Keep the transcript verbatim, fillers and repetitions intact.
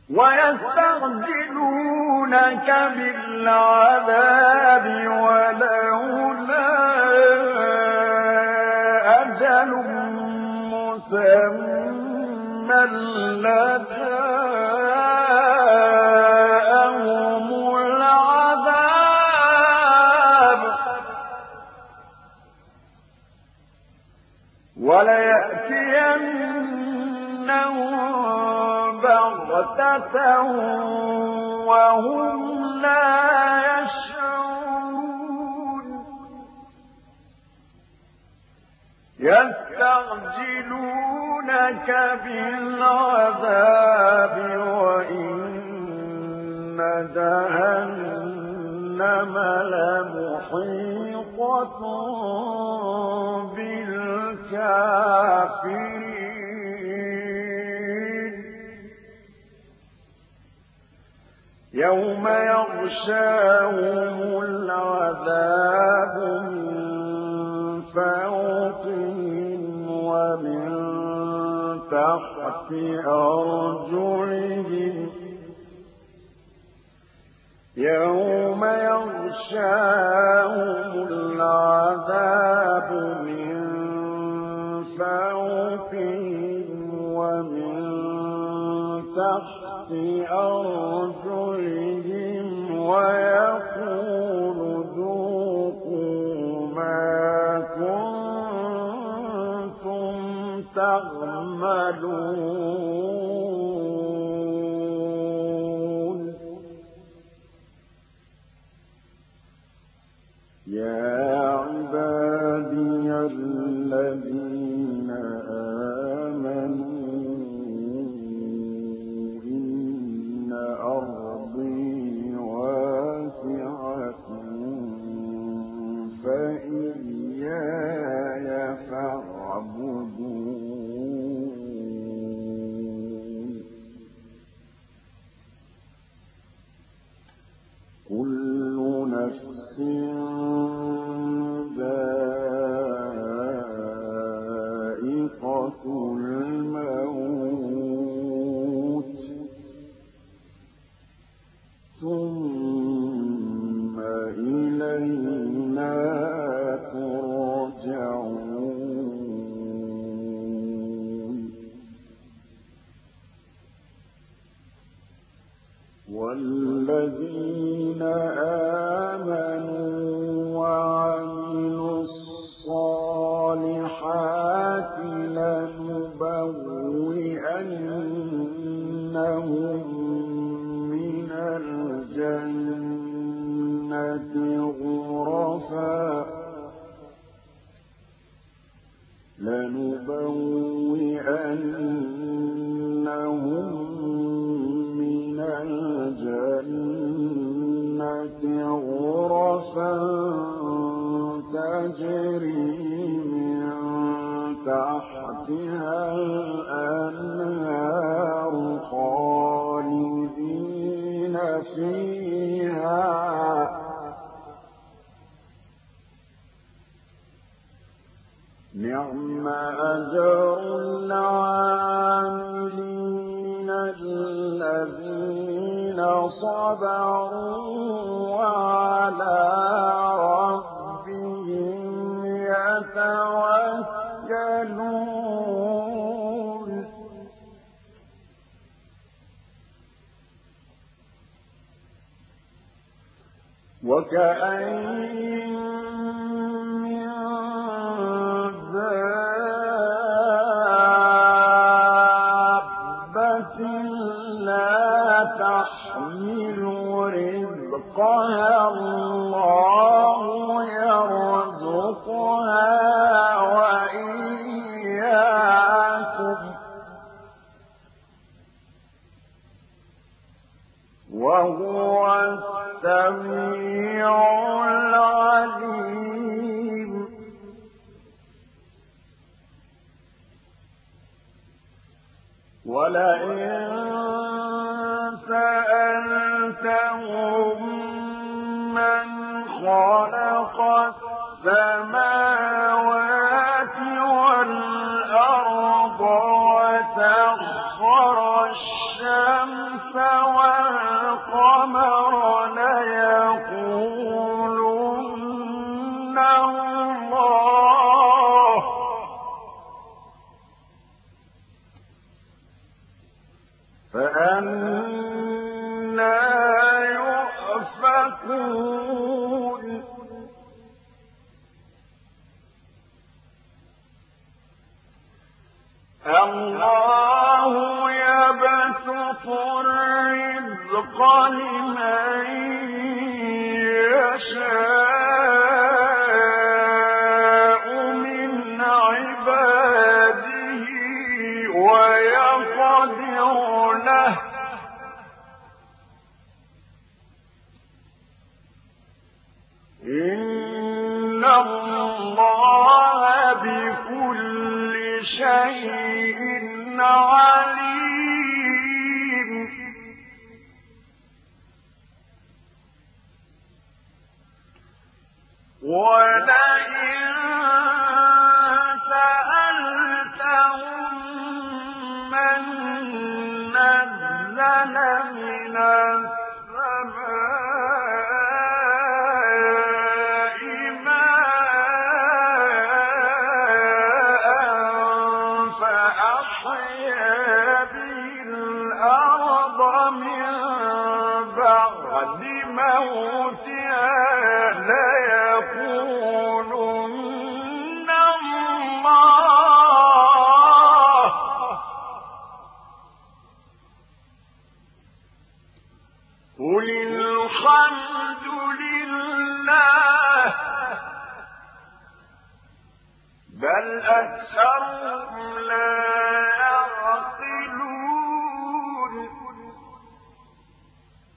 ويستعجلونك بالعذاب ولولا أجل مسمى لجاءهم العذاب وليأتينهم بغتة وهم لا يشعرون يستعجلونك بالعذاب وإن جهنم لمحيطة بالكافرين يوم يغشاهم العذاب من فوقهم ومن تحت أرجلهم يوم يغشاهم العذاب من فوقهم ومن تحت أرجلهم ويقول ذوقوا ما كنتم تعملون يا عبادي الذين آمنوا إن أرضي واسعة فإياي فاعبدون كل نفس ذائقة الموت ثم إلينا ترجعون والذين آمنوا وعملوا الصالحات لنبوئنهم من الجنة غرفا لنبوئنهم من الجنة غرفا تجري من تحتها الأنهار خالدين فيها نعم أجر العاملين الذين صبروا وعلى ربهم يتوكلون وكأين من دابة لا تحمل رزقها الله يرزقها وإياكم وهو السميع العليم ولئن سألتهم من خلق السماوات والأرض وسخر الشمس فأنى يؤفكون الله يبسط الرزق لمن يشاء من عباده ويقدر له إن الله بكل شيء عليم ولئن سألتهم من نزل من السماء ماء فأحيا به الأرض من بعد موتها ليقولن الله قل الحمد لله بل أكثرهم لا